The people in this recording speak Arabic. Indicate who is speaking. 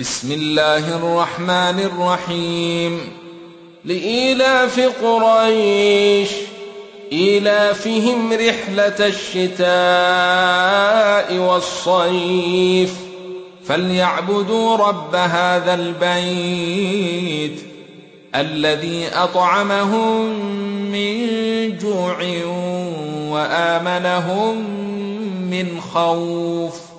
Speaker 1: بسم الله الرحمن الرحيم. لإيلاف قريش إيلافهم رحلة الشتاء والصيف فليعبدوا رب هذا البيت الذي أطعمهم من جوع وآمنهم من خوف.